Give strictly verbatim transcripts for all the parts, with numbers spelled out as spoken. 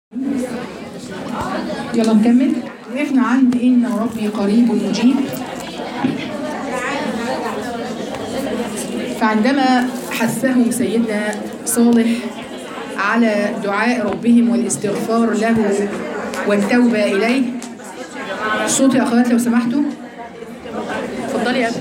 يلا نكمل. وقفنا عند إن ربي قريب مجيب. فعندما حثهم سيدنا صالح على دعاء ربهم والاستغفار له والتوبة إليه، صوت يا أخوات لو سمحتوا، اتفضلي يا أبي.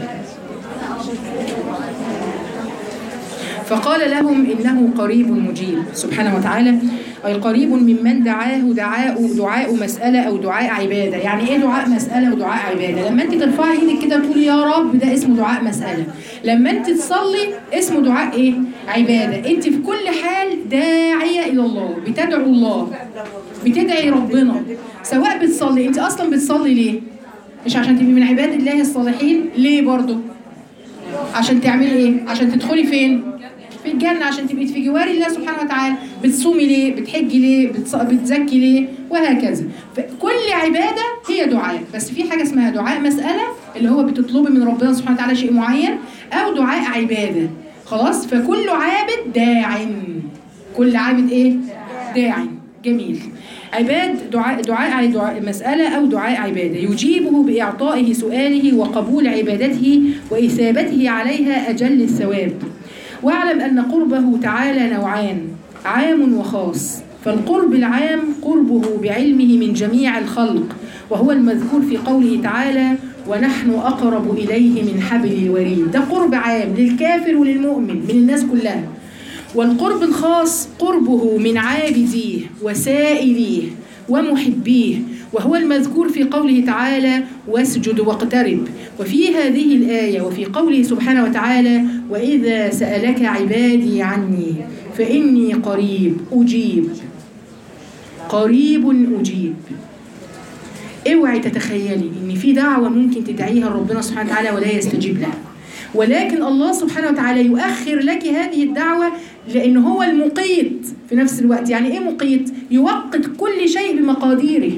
فقال لهم إنه قريب مجيب سبحانه وتعالى، أي قريب ممن دعاه دعاء دعاء مسألة أو دعاء عبادة. يعني إيه دعاء مسألة ودعاء عبادة؟ لما أنت ترفعي إيدك كده وتقولي يا رب ده اسمه دعاء مسألة. لما أنت تصلي اسمه دعاء إيه؟ عبادة. أنت في كل حال داعية إلى الله، بتدعو الله، بتدعي ربنا. سواء بتصلي، أنت أصلا بتصلي ليه؟ مش عشان تبقي من عباد الله الصالحين؟ ليه برضو؟ عشان تعملي إيه؟ عشان تدخلي فين؟ في الجنة، عشان تبقي في جوار الله سبحانه وتعالى. بتصومي ليه؟ بتحجي ليه؟ بتزكي ليه؟ وهكذا. فكل عبادة هي دعاء، بس في حاجة اسمها دعاء مسألة اللي هو بتطلبي من ربنا سبحانه وتعالى شيء معين، أو دعاء عبادة. خلاص؟ فكل عابد داع. كل عابد إيه؟ داع. جميل. عباد دعاء دعاء دعاء مسألة أو دعاء عبادة، يجيبه بإعطائه سؤاله وقبول عبادته وإثابته عليها أجل الثواب. واعلم أن قربه تعالى نوعان، عام وخاص. فالقرب العام قربه بعلمه من جميع الخلق، وهو المذكور في قوله تعالى ونحن أقرب إليه من حبل الوريد. ده قرب عام للكافر وللمؤمن من الناس كلها. والقرب الخاص قربه من عابديه وسائليه ومحبيه، وهو المذكور في قوله تعالى واسجد واقترب. وفي هذه الآية وفي قوله سبحانه وتعالى وإذا سألك عبادي عني فإني قريب أجيب. قريب أجيب. اوعي تتخيلي إن في دعوة ممكن تدعيها ربنا سبحانه وتعالى ولا يستجيب لها، ولكن الله سبحانه وتعالى يؤخر لك هذه الدعوة لأنه هو المقيت في نفس الوقت. يعني إيه مقيت؟ يوقت كل شيء بمقاديره.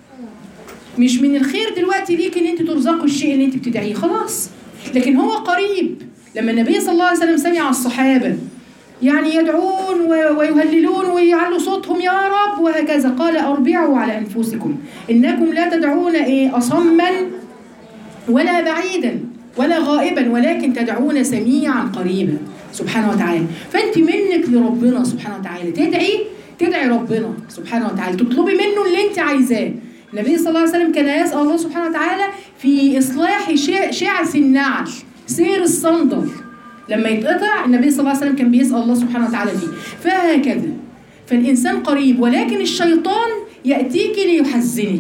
مش من الخير دلوقتي ليك ان انت ترزقوا الشيء اللي انت بتدعيه، خلاص، لكن هو قريب. لما النبي صلى الله عليه وسلم سمع الصحابة يعني يدعون ويهللون ويعلوا صوتهم يا رب وهكذا، قال أربعوا على أنفسكم إنكم لا تدعون إيه أصما ولا بعيدا ولا غائبا، ولكن تدعون سميعا قريبا سبحانه وتعالى. فأنت منك لربنا سبحانه وتعالى تدعي تدعي ربنا سبحانه وتعالى، تطلبي منه اللي انت عايزاه. النبي صلى الله عليه وسلم كان يسأل الله سبحانه وتعالى في إصلاح شعث النعل، سير الصندل لما يتقطع، النبي صلى الله عليه وسلم كان بيسأل الله سبحانه وتعالى فيه. فهكذا فالإنسان قريب، ولكن الشيطان يأتيك ليحزنك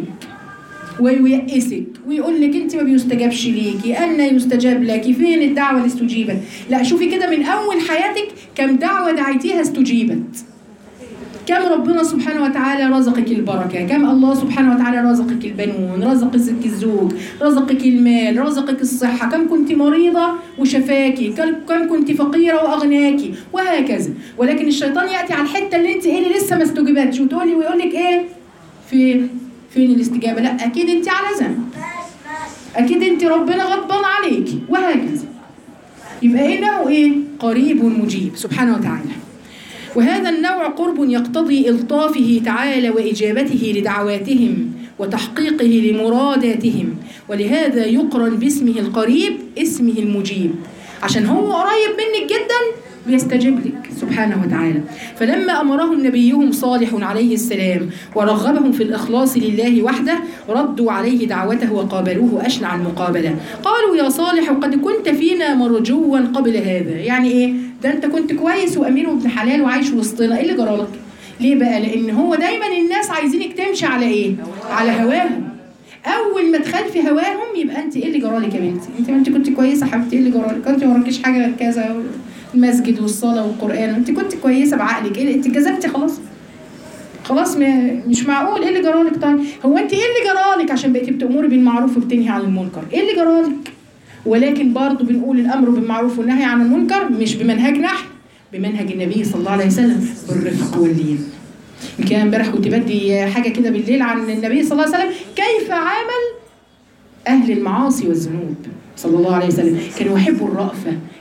وييأسك ويقول لك انت ما بيستجابش ليكي، أن يستجاب لك، فين الدعوة اللي استجيبت؟ لا، شوفي كده من أول حياتك كم دعوة دعيتيها استجيبت، كم ربنا سبحانه وتعالى رزقك البركة، كم الله سبحانه وتعالى رزقك البنون، رزقك الزوج، رزقك المال، رزقك الصحة، كم كنت مريضة وشفاكي، كم كنت فقيرة وأغناكي، وهكذا. ولكن الشيطان يأتي على الحتة اللي انت ايه اللي لسه ما استجيبتش وتقولي ويقول لك ايه فين فين الاستجابة؟ لا، أكيد انت على ذنب، أكيد انت ربنا غضبان عليكي، وهكذا. يبقى إنه ايه؟ قريب مجيب سبحانه وتعالى. وهذا النوع قرب يقتضي إلطافه تعالى وإجابته لدعواتهم وتحقيقه لمراداتهم، ولهذا يقرن باسمه القريب اسمه المجيب، عشان هو قريب منك جدا بيستجيب لك سبحانه وتعالى. فلما أمرهم نبيهم صالح عليه السلام ورغبهم في الإخلاص لله وحده، ردوا عليه دعوته وقابلوه أشنع المقابلة. قالوا يا صالح قد كنت فينا مرجوا قبل هذا. يعني إيه؟ ده أنت كنت كويس وأمير وابن حلال وعايش وسطنا، إيه اللي جرالك؟ ليه بقى؟ لأن هو دايما الناس عايزينك تمشي على إيه؟ على هواهم. أول ما تخالفي هواهم يبقى أنت إيه اللي جرالك يا بنتي؟ أنت ما أنت كنت كويسة حبيبتي، إيه اللي جرالك؟ أنت ما وراكيش حاجة غير كذا، المسجد والصلاة والقرآن، أنت كنت كويسة بعقلك، إيه أنت كذبتي خلاص؟ خلاص مش معقول، إيه اللي جرالك؟ طيب هو أنت إيه اللي جرالك عشان بقيتي بتأمري بالمعروف وبتنهي عن المنكر؟ إيه اللي جرالك؟ ولكن برضه بنقول الأمر بالمعروف والنهي عن المنكر مش بمنهجنا احنا، بمنهج النبي صلى الله عليه وسلم، بالرفق واللين. يمكن امبارح كنت بدي حاجة كده بالليل عن النبي صلى الله عليه وسلم كيف عامل أهل المعاصي والذنوب صلى الله عليه وسلم. كانوا يحبوا الرأفة،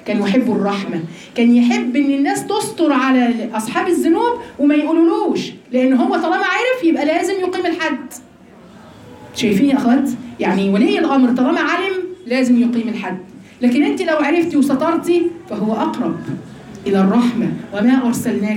كان يحب الرحمة، كان يحب ان الناس تستر على اصحاب الذنوب وما يقولولوش، لان هو طالما عرف يبقى لازم يقيم الحد. شايفين يا اخوات؟ يعني ولي الامر طالما علم لازم يقيم الحد، لكن انت لو عرفتي وسترتي فهو اقرب الى الرحمة. وما ارسلناك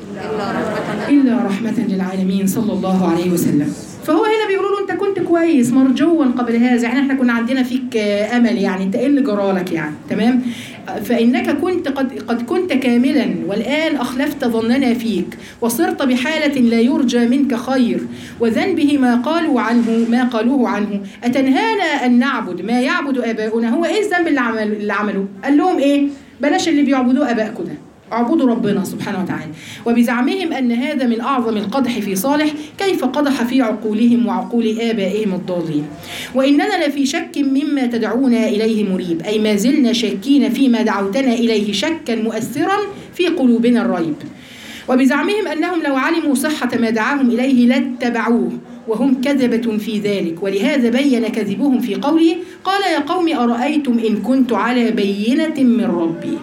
الا رحمة للعالمين صلى الله عليه وسلم. فهو هنا بيقولوا له انت كنت كويس مرجوا قبل هذا، يعني احنا كنا عندنا فيك امل، يعني انت ايه اللي جرالك يعني، تمام؟ فانك كنت قد قد كنت كاملا والان اخلفت ظننا فيك وصرت بحاله لا يرجى منك خير وذنبه ما قالوا عنه ما قالوه عنه. اتنهانا ان نعبد ما يعبد اباؤنا. هو ايه الذنب اللي عمل اللي عمله؟ قال لهم ايه؟ بلاش اللي بيعبدوه ابائكم ده، اعبدوا ربنا سبحانه وتعالى. وبزعمهم أن هذا من أعظم القدح في صالح، كيف قدح في عقولهم وعقول آبائهم الضالين. وإننا لفي شك مما تدعونا إليه مريب، أي ما زلنا شاكين فيما دعوتنا إليه شكا مؤثرا في قلوبنا الريب. وبزعمهم أنهم لو علموا صحة ما دعاهم إليه لاتبعوه وهم كذبة في ذلك، ولهذا بين كذبهم في قوله قال يا قوم أرأيتم إن كنت على بينة من ربي.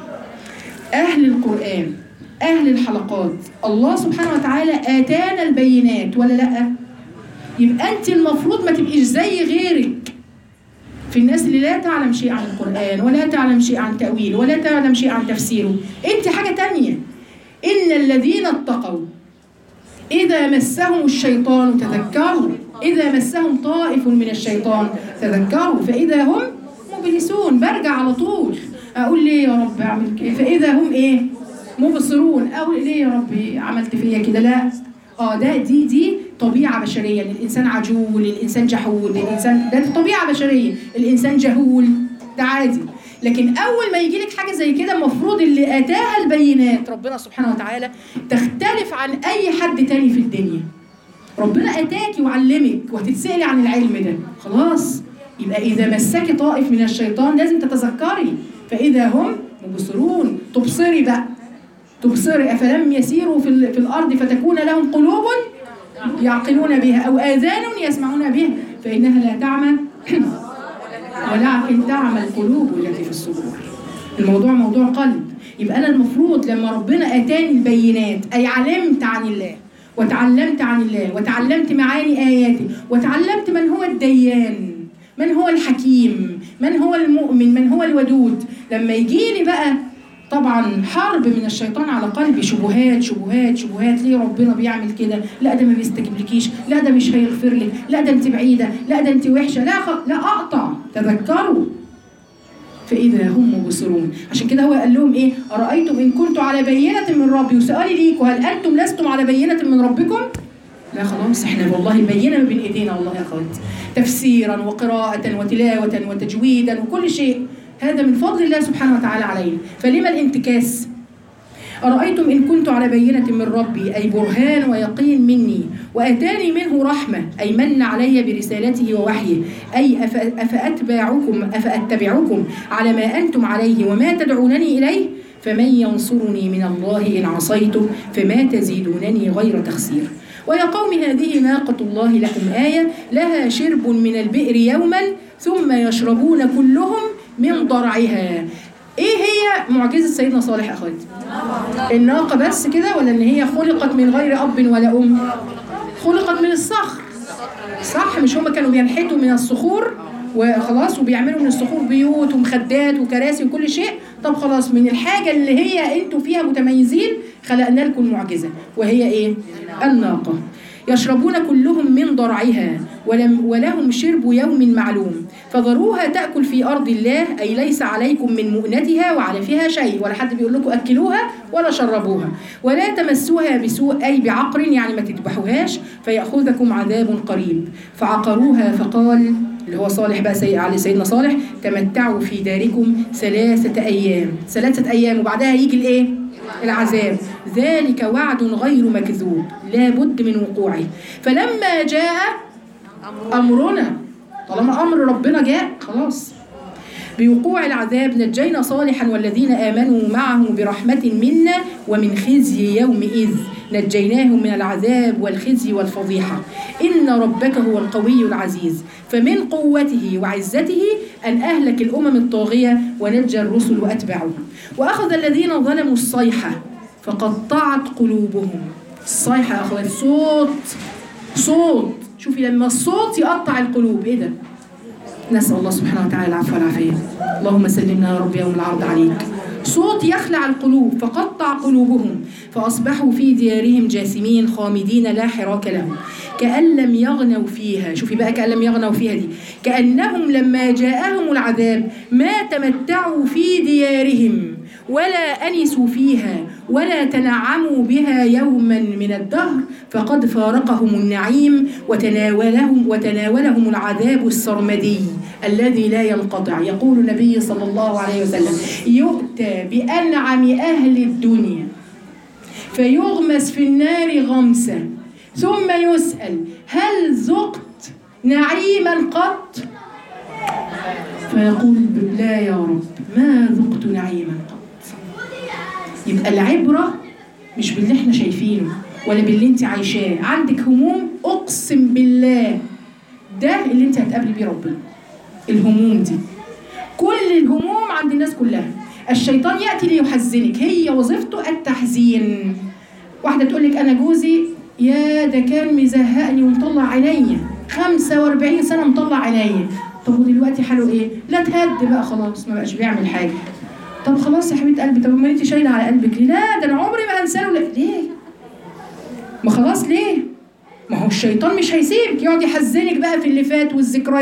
أهل القرآن أهل الحلقات الله سبحانه وتعالى آتانا البينات ولا لأ؟ يبقى أنت المفروض ما تبقيش زي غيرك في الناس اللي لا تعلم شيء عن القرآن ولا تعلم شيء عن تأويله ولا تعلم شيء عن تفسيره. أنت حاجة تانية. إن الذين اتقوا إذا مسهم الشيطان تذكروا، إذا مسهم طائف من الشيطان تذكروا فإذا هم مبلسون. برجع على طول أقول ليه يا رب أعمل كده، فإذا هم إيه؟ مبصرون. أقول ليه يا رب عملت فيا كده؟ لا، اه ده دي دي طبيعة بشرية، الإنسان عجول، الإنسان جحول، الإنسان ده طبيعة بشرية، الإنسان جهول ده عادي. لكن أول ما يجي لك حاجة زي كده المفروض اللي آتاها البينات ربنا سبحانه وتعالى تختلف عن أي حد تاني في الدنيا. ربنا آتاكي وعلمك وهتتسألي عن العلم ده، خلاص يبقى إذا مسك طائف من الشيطان لازم تتذكري فإذا هم مبصرون. تبصري بقى، تبصري. أفلم يسيروا في, في الأرض فتكون لهم قلوب يعقلون بها أو آذان يسمعون بها فإنها لا تعمى ولكن تعمى القلوب التي في الصدور. الموضوع موضوع قلب. يبقى أنا المفروض لما ربنا آتاني البينات أي علمت عن الله وتعلمت عن الله وتعلمت معاني آياته وتعلمت من هو الديان، من هو الحكيم، من هو المؤمن، من هو الودود. لما يجيلي بقى طبعا حرب من الشيطان على قلبي، شبهات شبهات شبهات، ليه ربنا بيعمل كده؟ لا ده ما بيستجيبلكيش، لا ده مش هيغفر لك، لا ده انت بعيده، لا ده انت وحشه، لا خ... لا اقطع. تذكروا فاذا هم مبصرون. عشان كده هو قال لهم ايه؟ ارايتم ان كنت على بينه من ربي. وسؤالي ليكم هل انتم لستم على بينه من ربكم؟ لا خلاص احنا والله البينه ما بين ايدينا والله يا اخواتي، تفسيرا وقراءه وتلاوه وتجويدا وكل شيء، هذا من فضل الله سبحانه وتعالى علينا. فلما الانتكاس؟ أرأيتم إن كنت على بينة من ربي أي برهان ويقين مني وأتاني منه رحمة أي من علي برسالته ووحيه أي أفأتبعكم أفأتبعكم على ما أنتم عليه وما تدعونني إليه فمن ينصرني من الله إن عصيته فما تزيدونني غير تخسير. ويا قوم هذه ناقة الله لكم آية لها شرب من البئر يوما ثم يشربون كلهم من ضرعها. ايه هي معجزة سيدنا صالح اخواتي؟ الناقة بس كده ولا ان هي خلقت من غير اب ولا ام؟ خلقت من الصخر، صح؟ مش هما كانوا بينحتوا من الصخور وخلاص وبيعملوا من الصخور بيوت ومخدات وكراسي وكل شيء؟ طب خلاص من الحاجة اللي هي انتوا فيها متميزين خلقنا لكم معجزة وهي ايه؟ الناقة. يشربون كلهم من ضرعها ولم ولهم شرب يوم معلوم فذروها تأكل في أرض الله أي ليس عليكم من مؤنتها وعلفها شيء، ولا حد بيقول لكم أكلوها ولا شربوها، ولا تمسوها بسوء أي بعقر يعني ما تذبحوهاش فيأخذكم عذاب قريب. فعقروها فقال اللي هو صالح بقى سي... على سيدنا صالح تمتعوا في داركم ثلاثة أيام، ثلاثة أيام وبعدها يجي الإيه؟ العذاب. ذلك وعد غير مكذوب لا بد من وقوعه. فلما جاء أمرنا، طالما أمر ربنا جاء خلاص بوقوع العذاب نجينا صالحا والذين آمنوا معه برحمة منا ومن خزي يومئذ نجيناهم من العذاب والخزي والفضيحة. إن ربك هو القوي العزيز، فمن قوته وعزته أن أهلك الأمم الطاغية ونجى الرسل وأتباعهم. وأخذ الذين ظلموا الصيحة فقطعت قلوبهم. الصيحة أخذت صوت صوت شوفي لما الصوت يقطع القلوب، إيه ده؟ نسأل الله سبحانه وتعالى العفو والعافية. اللهم سلمنا يا رب يوم العرض عليك. صوت يخلع القلوب فقطع قلوبهم فأصبحوا في ديارهم جاثمين خامدين لا حراك لهم كأن لم يغنوا فيها. شوفي بقى كأن لم يغنوا فيها دي، كأنهم لما جاءهم العذاب ما تمتعوا في ديارهم ولا أنسوا فيها ولا تنعموا بها يوما من الدهر فقد فارقهم النعيم وتناولهم وتناولهم العذاب السرمدي الذي لا ينقطع. يقول النبي صلى الله عليه وسلم: يؤتى بأنعم أهل الدنيا فيغمس في النار غمسا ثم يسأل: هل ذقت نعيما قط؟ فيقول: لا يا رب، ما ذقت نعيما قط. يبقى العبرة مش باللي احنا شايفينه ولا باللي انت عايشاه. عندك هموم، اقسم بالله ده اللي انت هتقابلي بيه ربنا. الهموم دي كل الهموم عند الناس كلها. الشيطان يأتي ليحزنك، هي وظيفته التحزين. واحدة تقول لك: انا جوزي يا ده كان مزهقني ومطلع عينيا، خمسة وأربعين سنة مطلع عينيا. طب ودلوقتي حاله ايه؟ لا تهد بقى خلاص، ما بقاش بيعمل حاجة. طب خلاص يا حبيبه قلبي، طب امال انت شايله على قلبك ليه؟ لا ده انا عمري ما هنساه. ليه؟ ما خلاص ليه؟ ما هو الشيطان مش هيسيبك، يقعد يحزنك بقى في اللي فات والذكريات.